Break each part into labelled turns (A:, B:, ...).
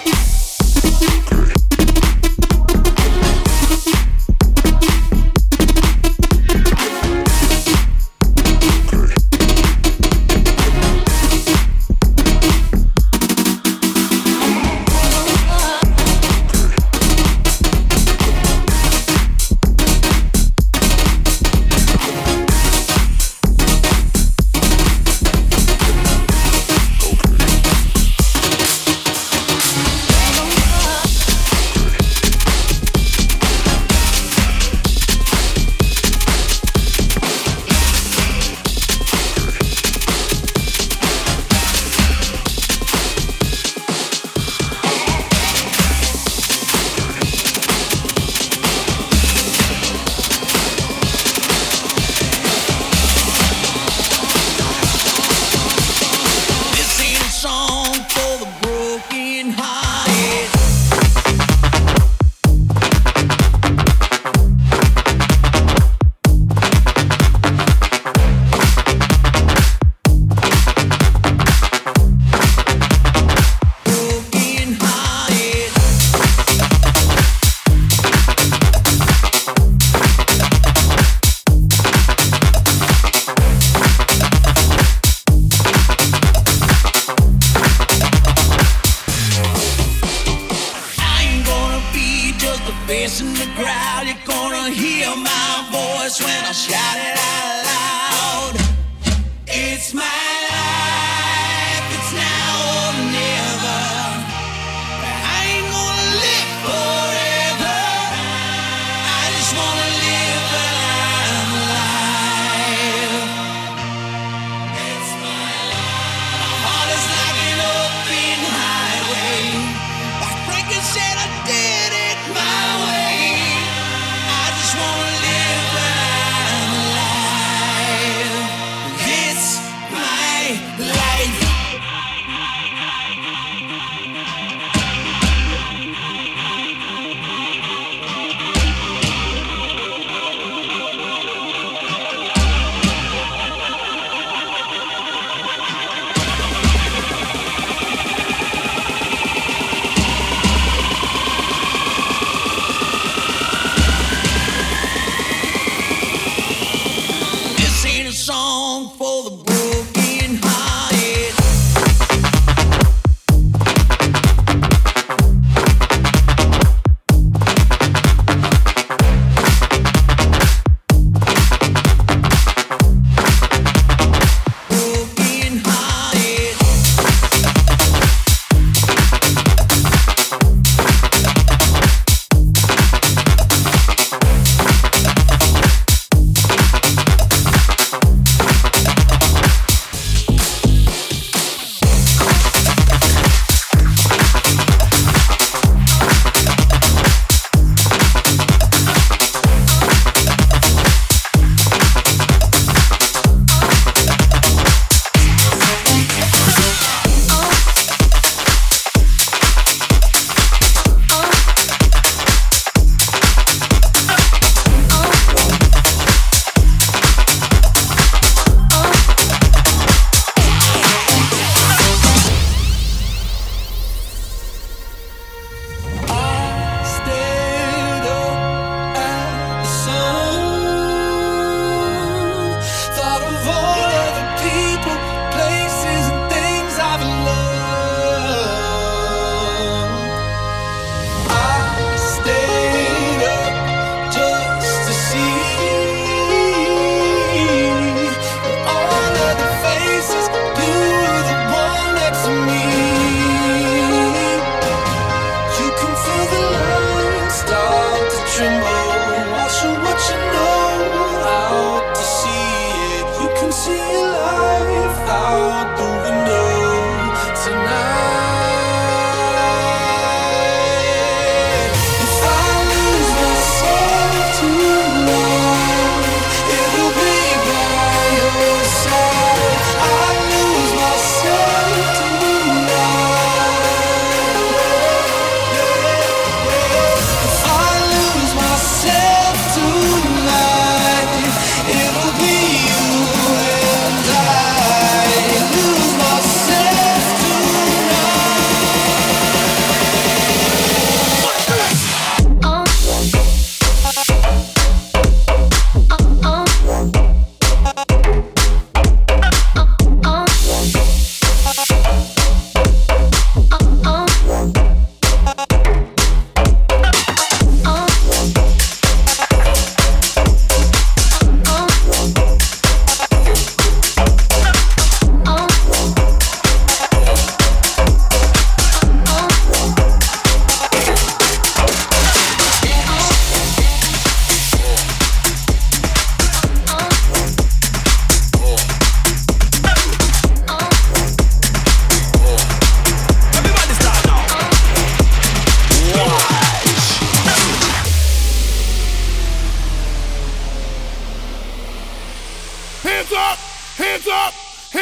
A: My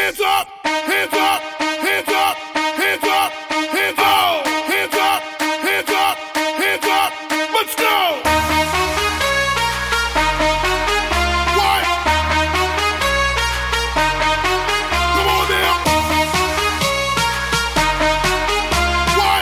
A: Hands up, hands up, hands up, hands up, hands up, hands up, hands up, hands up. Let's go. What? Come on now. What?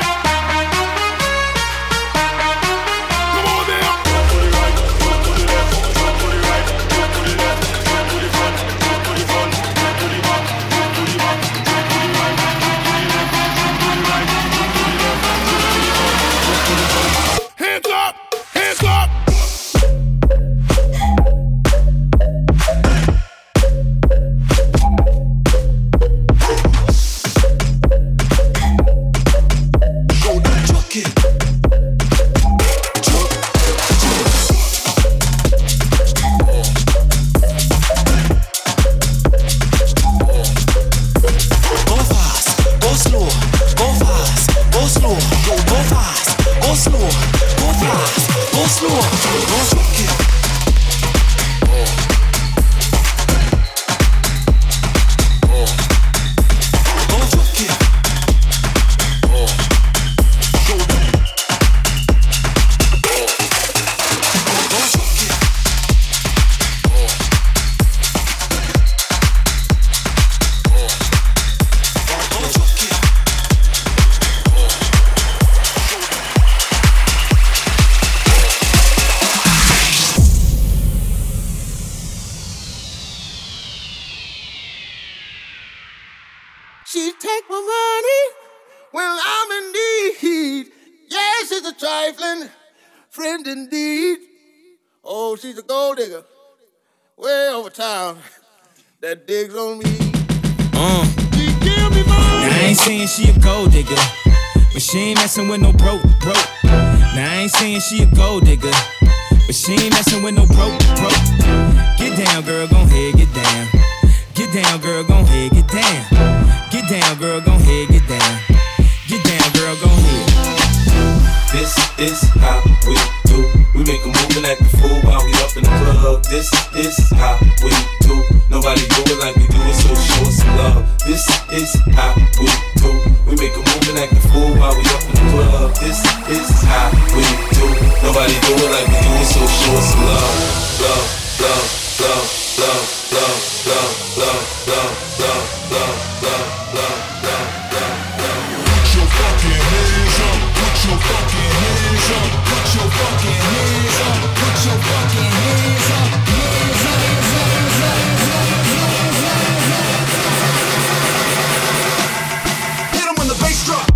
A: Come on now. To the right, to the left, to the right, to the left, to the front, to the front, to the back, to the back, to the right, to the left, to the right, to the left, to the front. Hands up, hands up.
B: Go to chuck it. Go fast, go slow, go fast, go slow, go fast, go slow, go fast, go slow, go chuck it. Go chuck it. Go chuck it. Go chuck it.
A: She take my money when I'm in need. Yeah, she's a trifling friend indeed. Oh, she's a gold digger way over town that digs on me. She give me money.
C: Now I ain't saying she a gold digger, but she ain't messing with no broke. Now I ain't saying she a gold digger, but she ain't messing with no broke. Get down, girl, gon' head, get down. Get down, girl, gon' head, get down. Get down, girl, gon' head, get down. Get down, girl, gon' head.
B: This is how we do. We make a move and act the fool while we up in the club. This is how we do. Nobody do it like we do it, so show us some love. This is how we do. We make a move and act the fool while we up in the club. This is how we do. Nobody do it like we do it, so show us some love. Love, love, love, love, love, love, love, love, love, love, love, love, love, love.
D: Put your fucking hands up. Put your fucking hands up. Put your fucking hands up. Put your fucking hands up. Hands up, hands up, hands up, hands up, hands up. Hit 'em when the bass drop.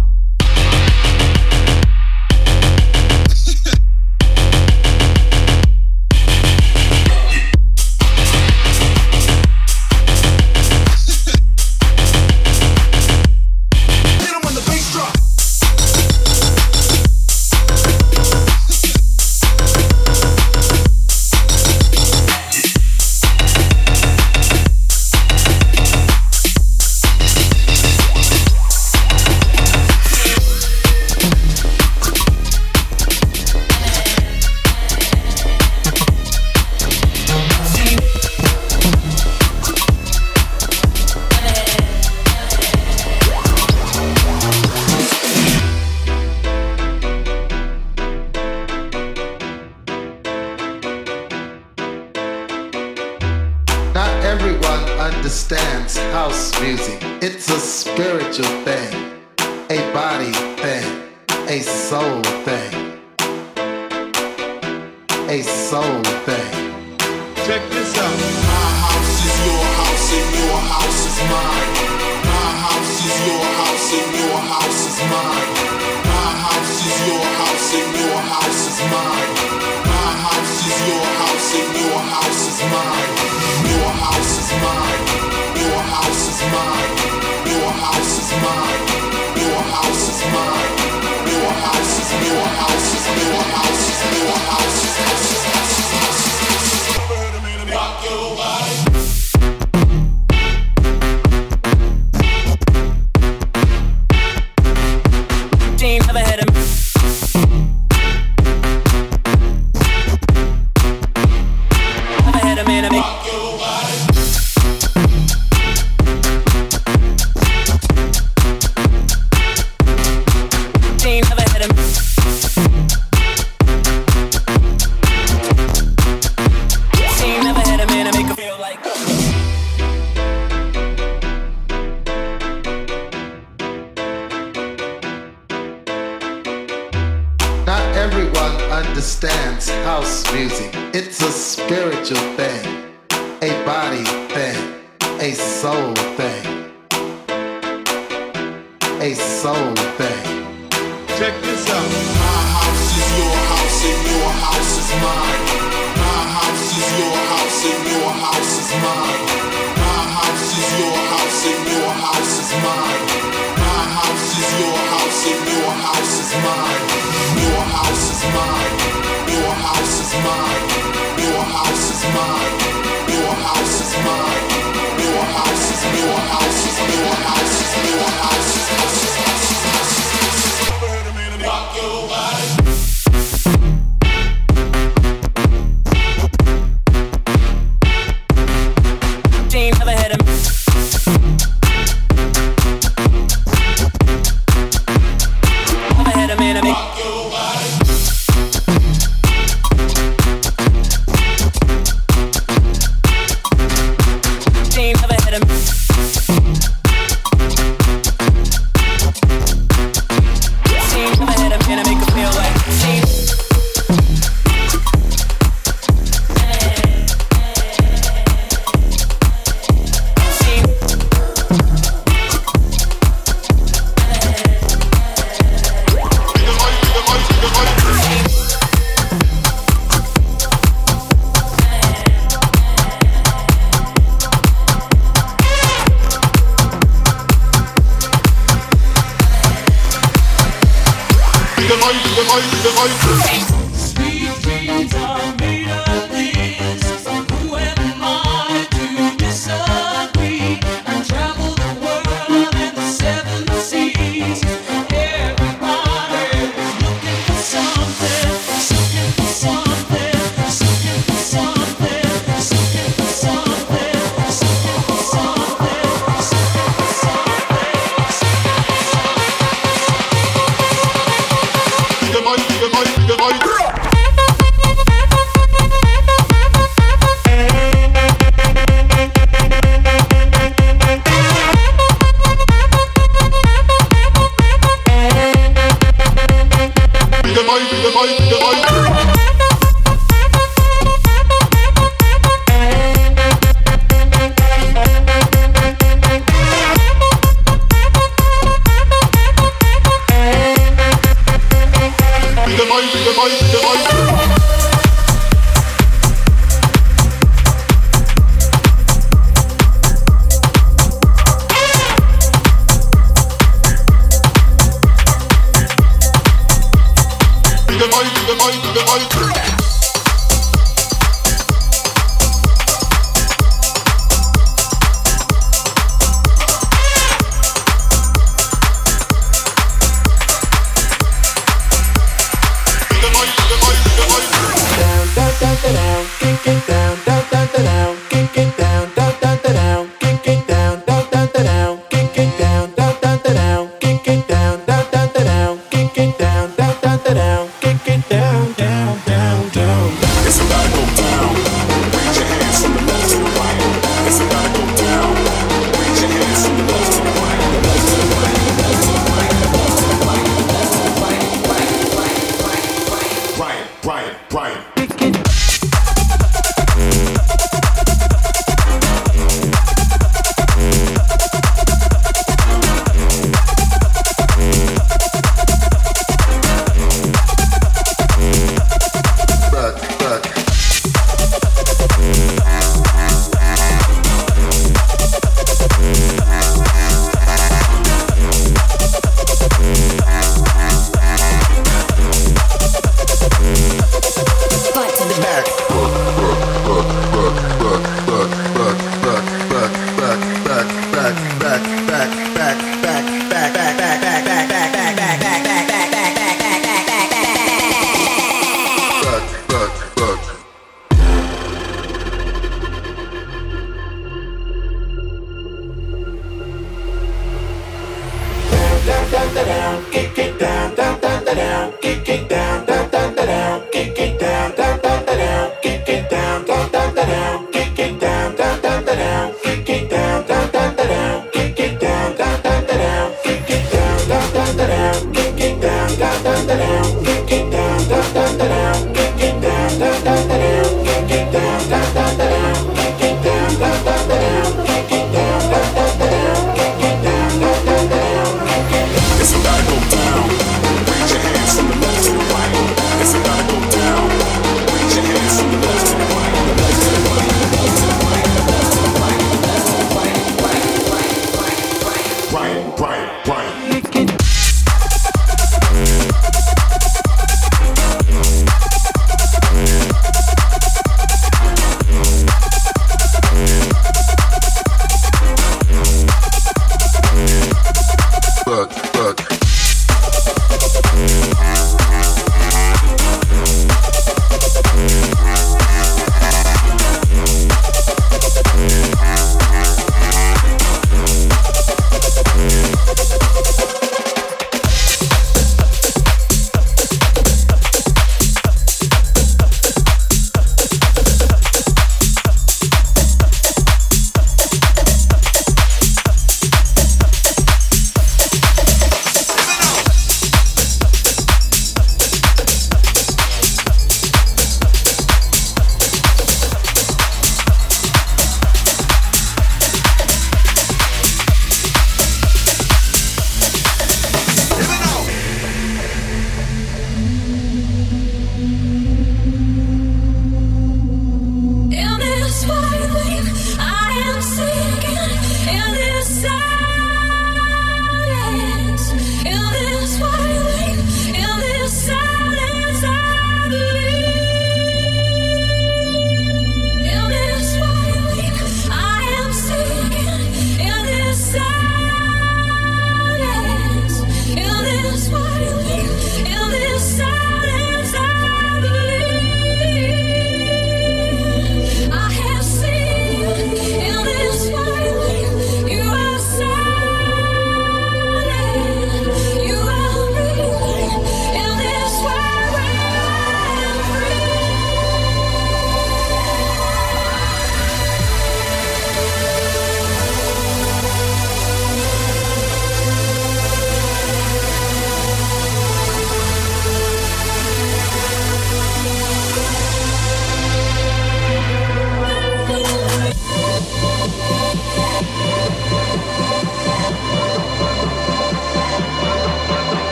D: Hit 'em when the bass drop.
E: Not everyone understands house music. It's a spiritual thing, a body thing, a soul thing. A soul thing.
A: Check this out.
D: My house is your house and your house is mine. My house is your house and your house is mine. My house is your house and your house is mine. My house is your house and your house is mine. Your house is mine. Your house is mine. Your house is mine. Your house is mine. Your house is your house is your house is your house is house is house is house is house is. Rock your body.
C: She ain't never had a never had a man to make.
D: Rock your body.
E: understands house music. It's a spiritual thing, a body thing, a soul thing, a soul thing.
A: Check this out.
D: My house is your house and your house is mine. My house is your house and your house is mine. My house is your house and your house is mine. My house is your house and your house is mine. Your house is mine. Your house is mine. Your house is mine. Your house is mine. Your house is your house is your house is your house is rock your body.
F: Never had a man to make rock your body. Never had a
G: Sweet dreams are made of this. Who am I to disagree? I travel the world and the seven seas. Everybody is looking for something, looking for something, looking for something, looking for something, looking for something, looking for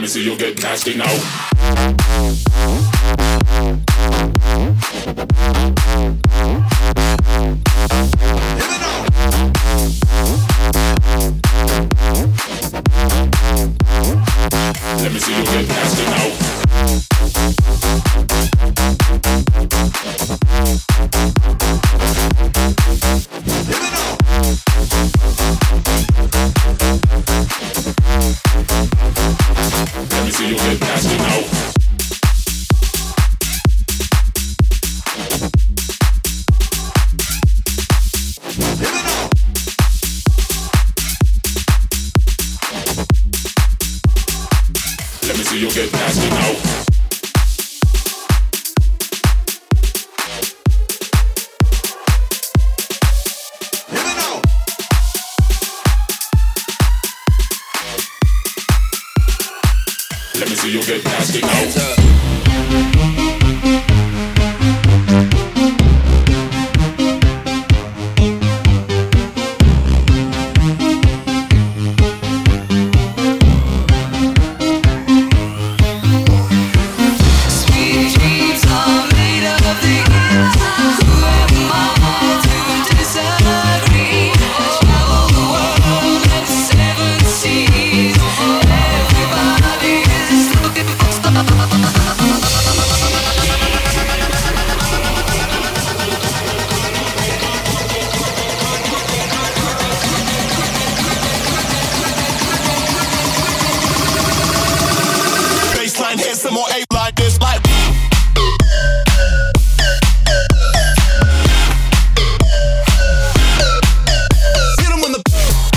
A: me see you get nasty now. Let me see you get nasty now. Let me see you get nasty now. Let me see you get nasty now. Let me see you get nasty now.
C: Hands up.
G: Sweet dreams are made of these. Who am I to disagree? I travel the world and the seven seas. Everybody is looking for stars.
H: Baseline hits some more A-line this like hit 'em when the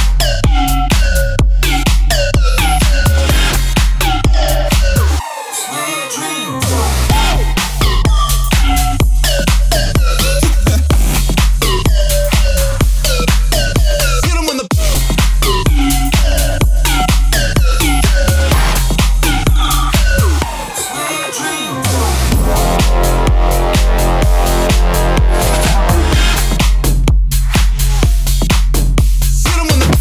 H: hit 'em when the hit 'em when the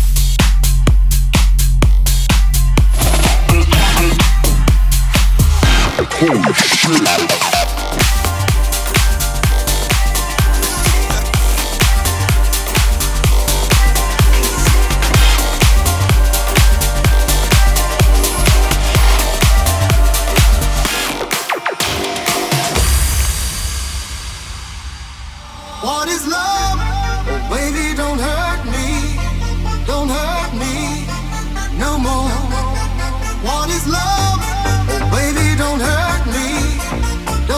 I: What is love? Oh, baby, don't hurt me. Don't hurt me no more. What is love? Oh, baby, don't hurt me.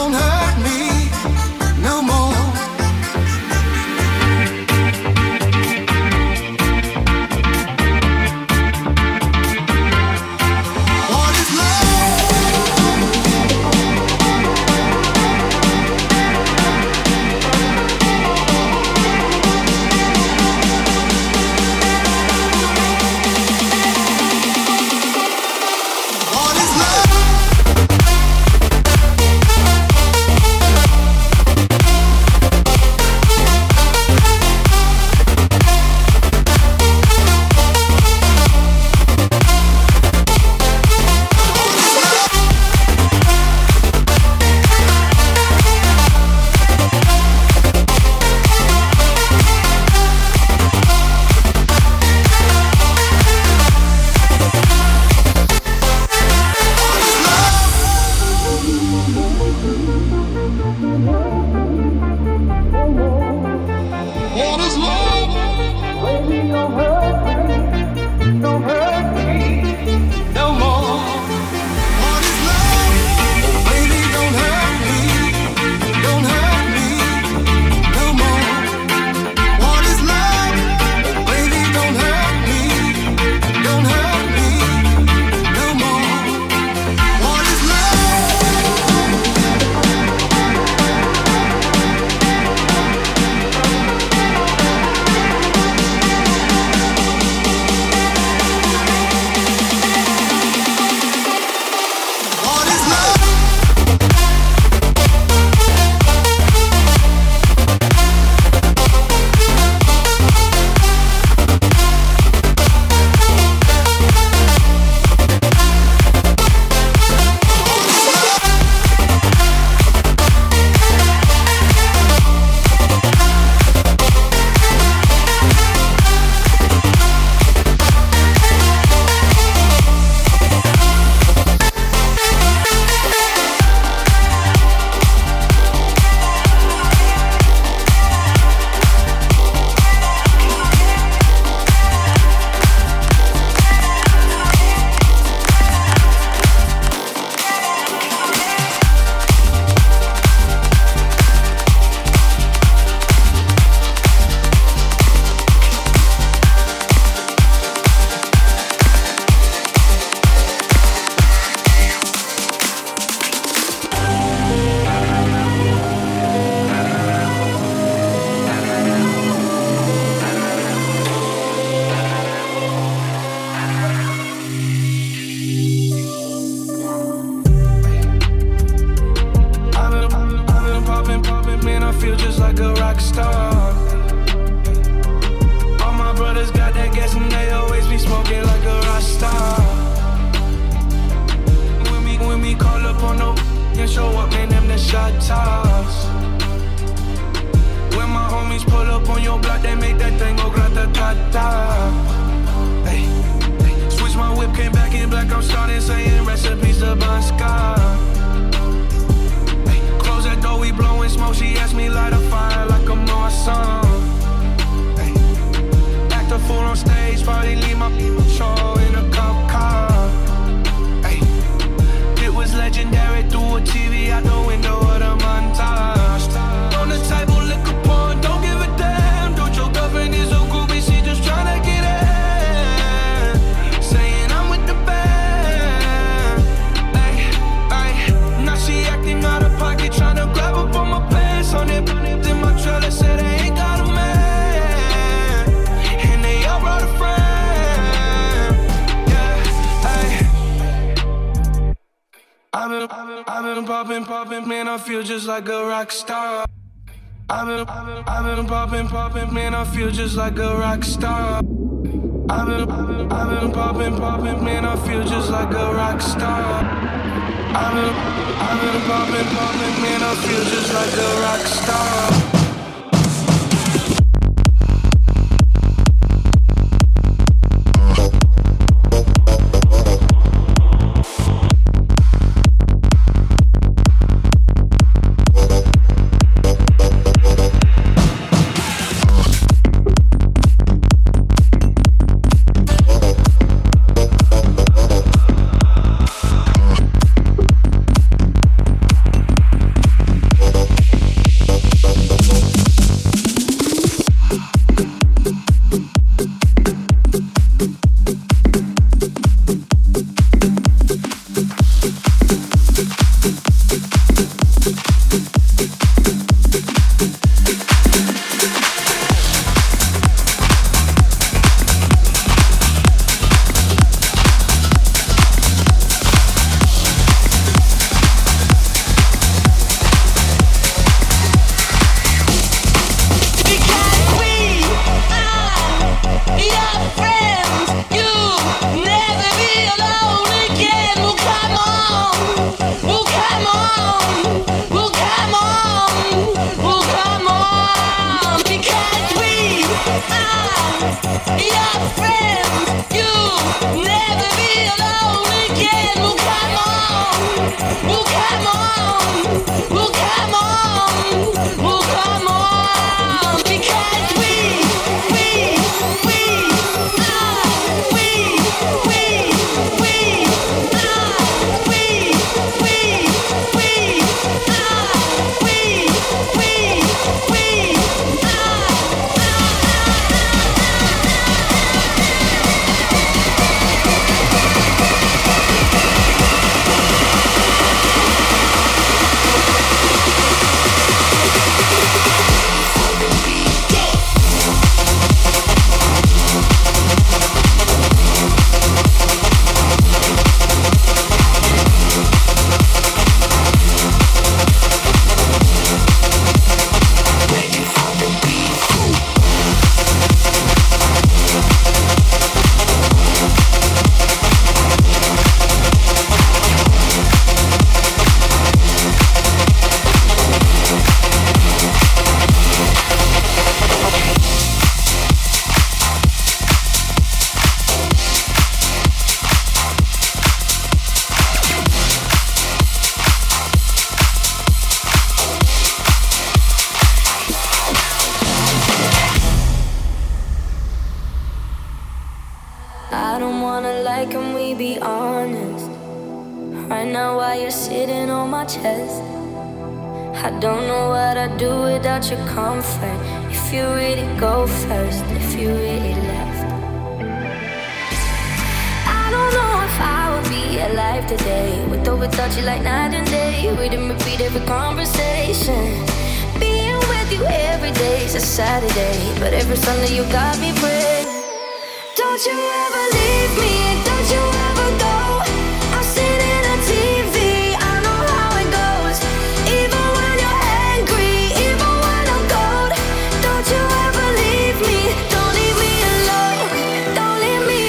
J: on stage, probably leave my show in a cop car. Ay. It was legendary through a TV out the window of the montage. On the table, liquor porn, don't give a damn. Dude, your girlfriend is a groupie, she just tryna get in. Saying I'm with the band. Ay, ay. Now she acting out of pocket, tryna grab up on my pants. On it, in my trailer, said they ain't got a man. And they all brought a friend. Yeah, ay. I've been poppin', man, I feel just like a rock star. I've been poppin', man, I feel just like a rock star. I've been poppin', man, I feel just like a rock star. I've been poppin', man, I feel just like a rock star.
K: Your comfort, if you really go first, if you really left. I don't know if I would be alive today, with or without you, like night and day. We didn't repeat every conversation. Being with you every day is a Saturday, but every Sunday you got me praying. Don't you ever leave me, don't you ever go. I'm sitting on TV, I know how it goes. Even when you're angry, even when I'm cold. Don't you ever leave me, don't leave me alone. Don't leave me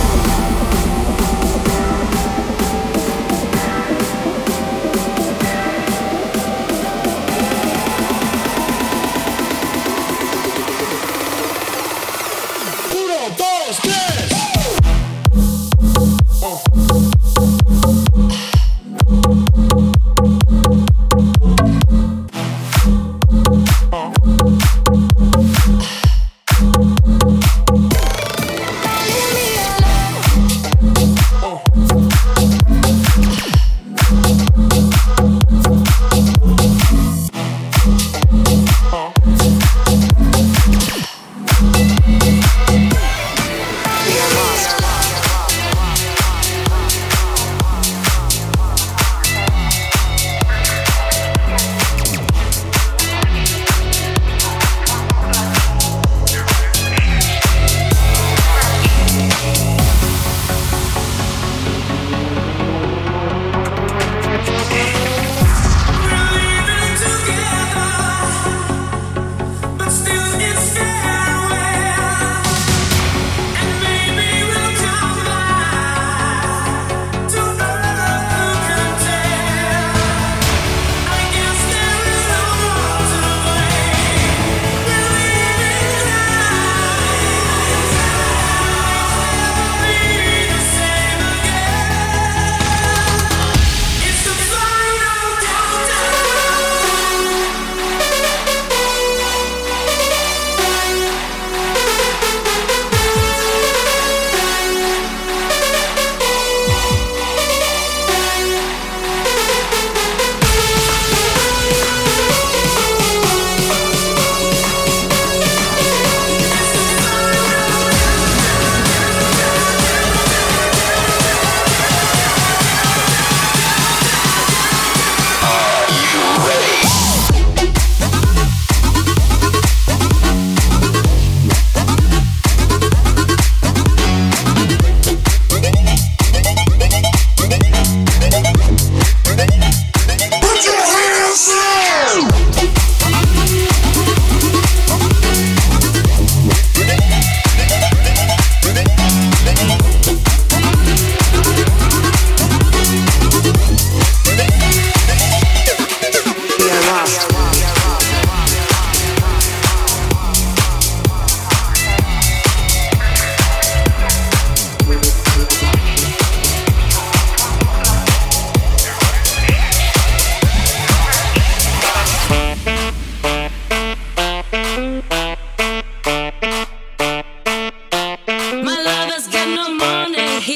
H: Uno, dos, tres.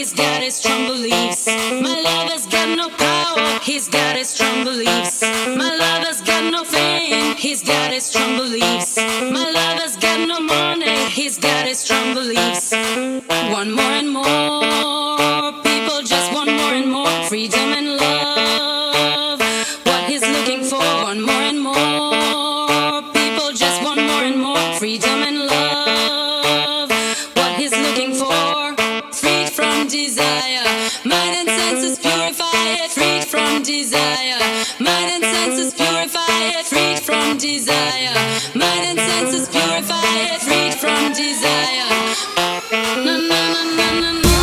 L: he's got his strong beliefs. My lover's got no power, he's got his strong beliefs. My lover's got no fame, he's got his strong beliefs. My lover's got no money, he's got his strong beliefs. Want more and more, people just want more and more freedom and love. What he's looking for, want more and more, people just want more and more freedom and love. What he's looking for, freed from desire, mind and senses purify it, freed from desire, mind and senses purify it, freed from desire, mind and senses purify it, freed from desire. Na na na na na na.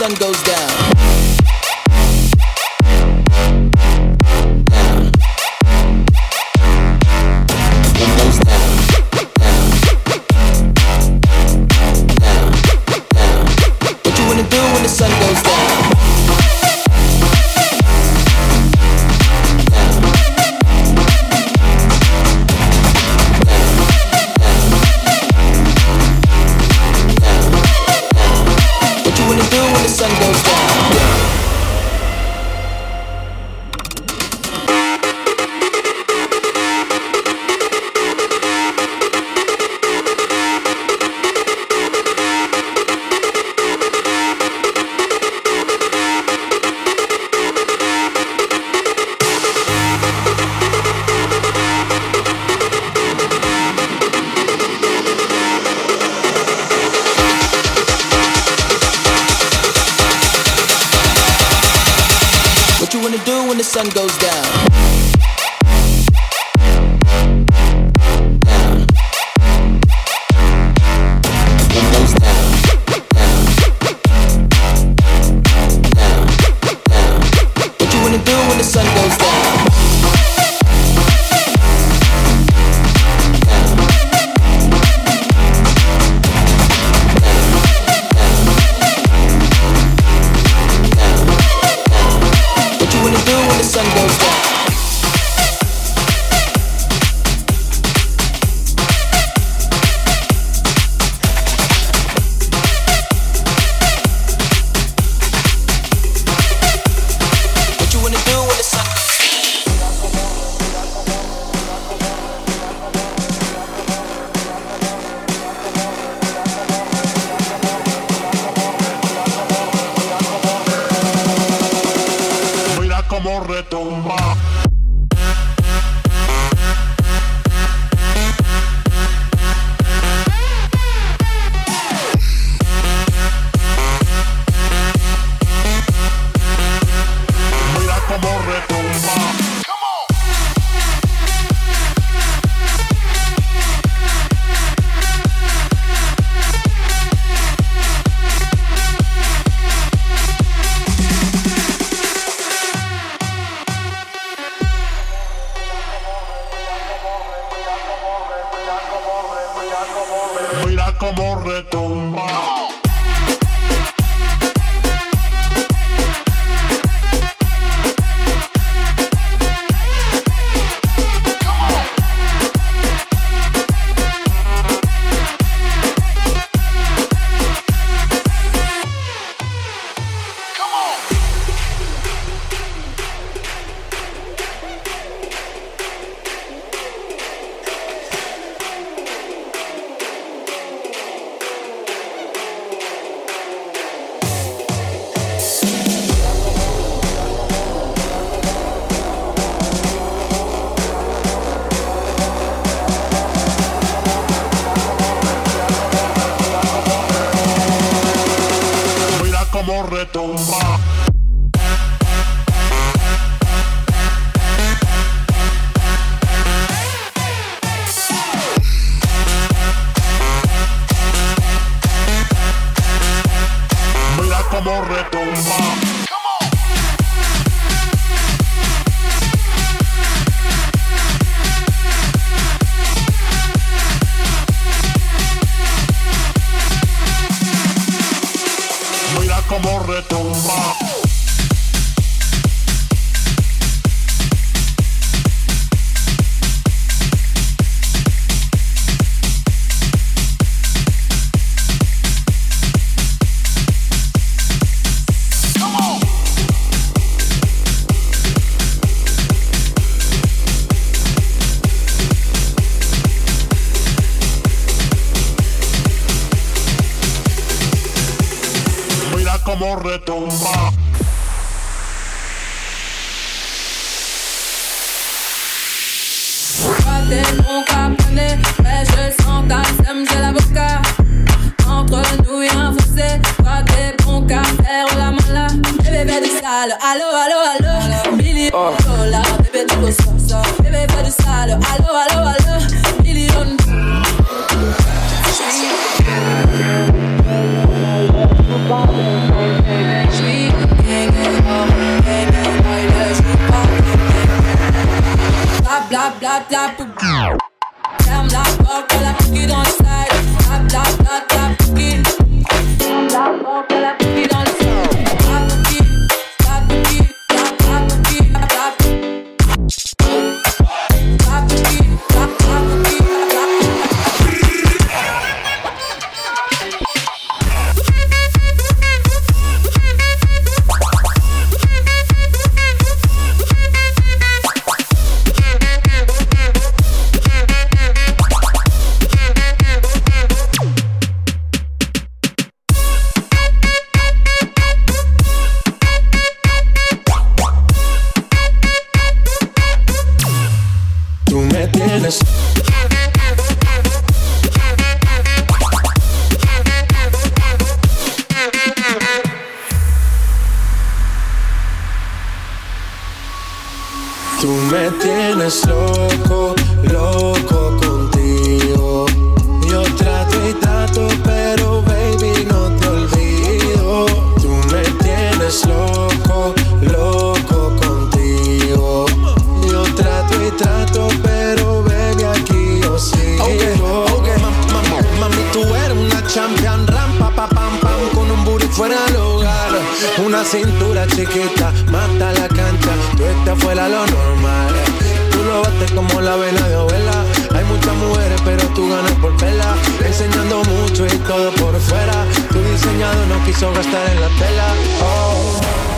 M: sun goes down. Sun goes down.
D: Como retumba. Como retumba. Mira como retumba. Como retumba. Como retumba.
N: Mon caponet, mais je sens ta sème, j'ai l'avocat. Entre nous y'a un fossé. Toi t'es bon qu'à faire la mala. Bébé bébé du sale, allo allo allo. Million dollars, bébé tu go ça. Bébé bébé du sale, allo allo allo. Million. Baby. la pouki. Ferme la porte, la pouki dans le slide. La pouki. Ferme la porte, la pouki dans le slide. La pouki, la pouki, la pouki, la pouki. La pouki, la pouki, la
O: Tú me tienes. Tú me tienes loco, loco contigo. Yo trato y trato, pero baby no te olvido. Tú me tienes loco, loco contigo. Yo trato y trato, pero baby aquí yo sigo. Okay. Mami, tú eres una champion, rampa, pa, pam, pam, con un booty fuera del hogar. Una cintura chiquita, mata la cancha, tú estás fuera lo normal. Tú lo bates como la vena de abuela. Hay muchas mujeres, pero tú ganas por vela. Enseñando mucho y todo por fuera. Tu diseñado no quiso gastar en la tela. Oh.